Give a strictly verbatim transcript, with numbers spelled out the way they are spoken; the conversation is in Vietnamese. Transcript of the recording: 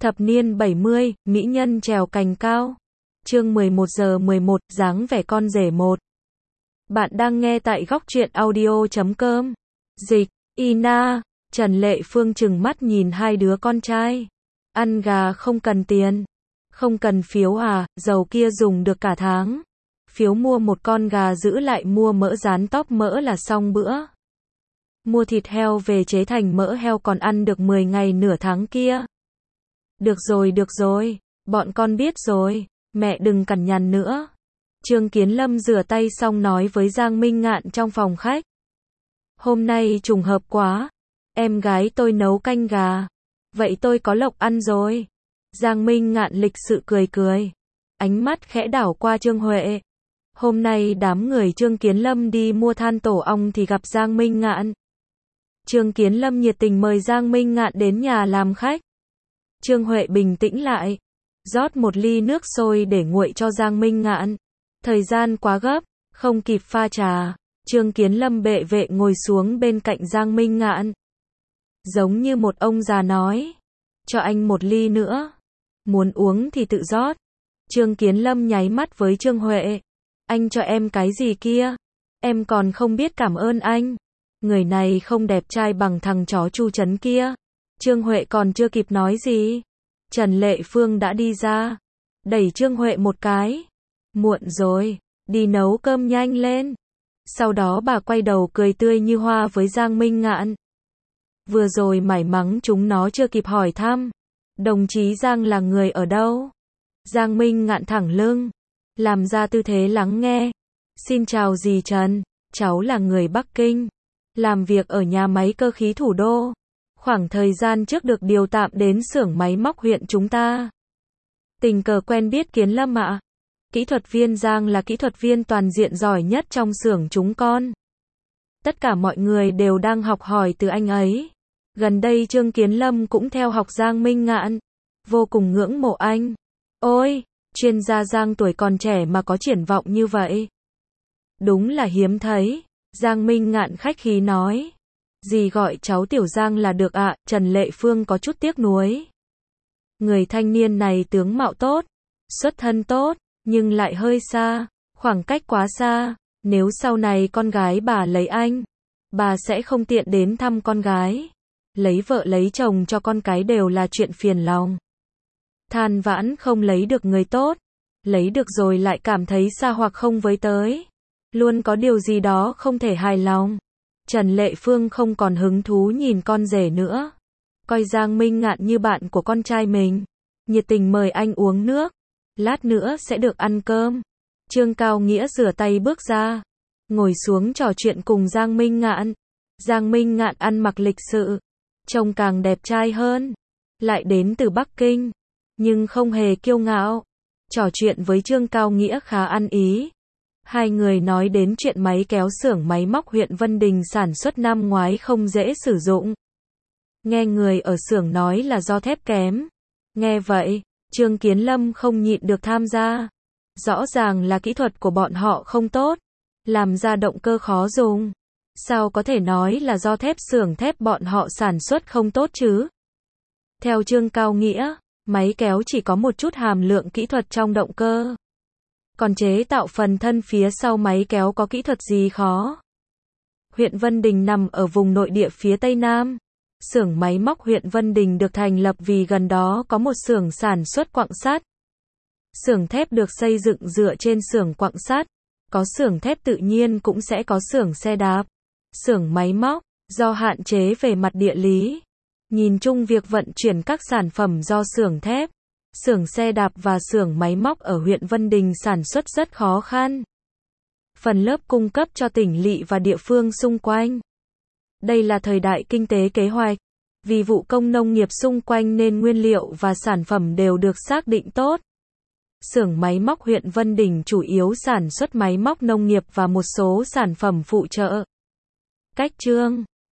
Thập niên bảy mươi, mỹ nhân trèo cành cao. Chương mười một giờ mười một, dáng vẻ con rể một. Bạn đang nghe tại góc truyện audio chấm com. Dịch, Ina, Trần Lệ Phương trừng mắt nhìn hai đứa con trai. Ăn gà không cần tiền. Không cần phiếu à, dầu kia dùng được cả tháng. Phiếu mua một con gà giữ lại mua mỡ rán tóp mỡ là xong bữa. Mua thịt heo về chế thành mỡ heo còn ăn được mười ngày nửa tháng kia. Được rồi được rồi, bọn con biết rồi, mẹ đừng cằn nhằn nữa. Trương Kiến Lâm rửa tay xong nói với Giang Minh Ngạn trong phòng khách. Hôm nay trùng hợp quá, em gái tôi nấu canh gà, vậy tôi có lộc ăn rồi. Giang Minh Ngạn lịch sự cười cười, ánh mắt khẽ đảo qua Trương Huệ. Hôm nay đám người Trương Kiến Lâm đi mua than tổ ong thì gặp Giang Minh Ngạn. Trương Kiến Lâm nhiệt tình mời Giang Minh Ngạn đến nhà làm khách. Trương Huệ bình tĩnh lại, rót một ly nước sôi để nguội cho Giang Minh Ngạn. Thời gian quá gấp, không kịp pha trà. Trương Kiến Lâm bệ vệ ngồi xuống bên cạnh Giang Minh Ngạn. Giống như một ông già nói, cho anh một ly nữa. Muốn uống thì tự rót. Trương Kiến Lâm nháy mắt với Trương Huệ. Anh cho em cái gì kia? Em còn không biết cảm ơn anh. Người này không đẹp trai bằng thằng chó Chu Trấn kia. Trương Huệ còn chưa kịp nói gì, Trần Lệ Phương đã đi ra, đẩy Trương Huệ một cái. Muộn rồi, đi nấu cơm nhanh lên. Sau đó bà quay đầu cười tươi như hoa với Giang Minh Ngạn. Vừa rồi mải mắng chúng nó chưa kịp hỏi thăm. Đồng chí Giang là người ở đâu? Giang Minh Ngạn thẳng lưng, làm ra tư thế lắng nghe. Xin chào dì Trần, cháu là người Bắc Kinh, làm việc ở nhà máy cơ khí thủ đô. Khoảng thời gian trước được điều tạm đến xưởng máy móc huyện chúng ta. Tình cờ quen biết Kiến Lâm ạ. Kỹ thuật viên Giang là kỹ thuật viên toàn diện giỏi nhất trong xưởng chúng con. Tất cả mọi người đều đang học hỏi từ anh ấy. Gần đây Trương Kiến Lâm cũng theo học Giang Minh Ngạn. Vô cùng ngưỡng mộ anh. Ôi, chuyên gia Giang tuổi còn trẻ mà có triển vọng như vậy. Đúng là hiếm thấy. Giang Minh Ngạn khách khí nói. Dì gọi cháu Tiểu Giang là được ạ. Trần Lệ Phương có chút tiếc nuối. Người thanh niên này tướng mạo tốt, xuất thân tốt, nhưng lại hơi xa, khoảng cách quá xa. Nếu sau này con gái bà lấy anh, bà sẽ không tiện đến thăm con gái. Lấy vợ lấy chồng cho con cái đều là chuyện phiền lòng. Than vãn không lấy được người tốt, lấy được rồi lại cảm thấy xa hoặc không với tới. Luôn có điều gì đó không thể hài lòng. Trần Lệ Phương không còn hứng thú nhìn con rể nữa. Coi Giang Minh Ngạn như bạn của con trai mình. Nhiệt tình mời anh uống nước. Lát nữa sẽ được ăn cơm. Trương Cao Nghĩa rửa tay bước ra, ngồi xuống trò chuyện cùng Giang Minh Ngạn. Giang Minh Ngạn ăn mặc lịch sự, trông càng đẹp trai hơn. Lại đến từ Bắc Kinh, nhưng không hề kiêu ngạo. Trò chuyện với Trương Cao Nghĩa khá ăn ý. Hai người nói đến chuyện máy kéo xưởng máy móc huyện Vân Đình sản xuất năm ngoái không dễ sử dụng. Nghe người ở xưởng nói là do thép kém. Nghe vậy, Trương Kiến Lâm không nhịn được tham gia. Rõ ràng là kỹ thuật của bọn họ không tốt, làm ra động cơ khó dùng. Sao có thể nói là do thép xưởng thép bọn họ sản xuất không tốt chứ? Theo Trương Cao Nghĩa, máy kéo chỉ có một chút hàm lượng kỹ thuật trong động cơ. Còn chế tạo phần thân phía sau máy kéo có kỹ thuật gì khó? Huyện Vân Đình nằm ở vùng nội địa phía Tây Nam. Xưởng máy móc huyện Vân Đình được thành lập vì gần đó có một xưởng sản xuất quặng sắt. Xưởng thép được xây dựng dựa trên xưởng quặng sắt. Có xưởng thép tự nhiên cũng sẽ có xưởng xe đạp. Xưởng máy móc, do hạn chế về mặt địa lý. Nhìn chung việc vận chuyển các sản phẩm do xưởng thép, xưởng xe đạp và xưởng máy móc ở huyện Vân Đình sản xuất rất khó khăn. Phần lớp cung cấp cho tỉnh lỵ và địa phương xung quanh. Đây là thời đại kinh tế kế hoạch. Vì vụ công nông nghiệp xung quanh nên nguyên liệu và sản phẩm đều được xác định tốt. Xưởng máy móc huyện Vân Đình chủ yếu sản xuất máy móc nông nghiệp và một số sản phẩm phụ trợ. Cách trương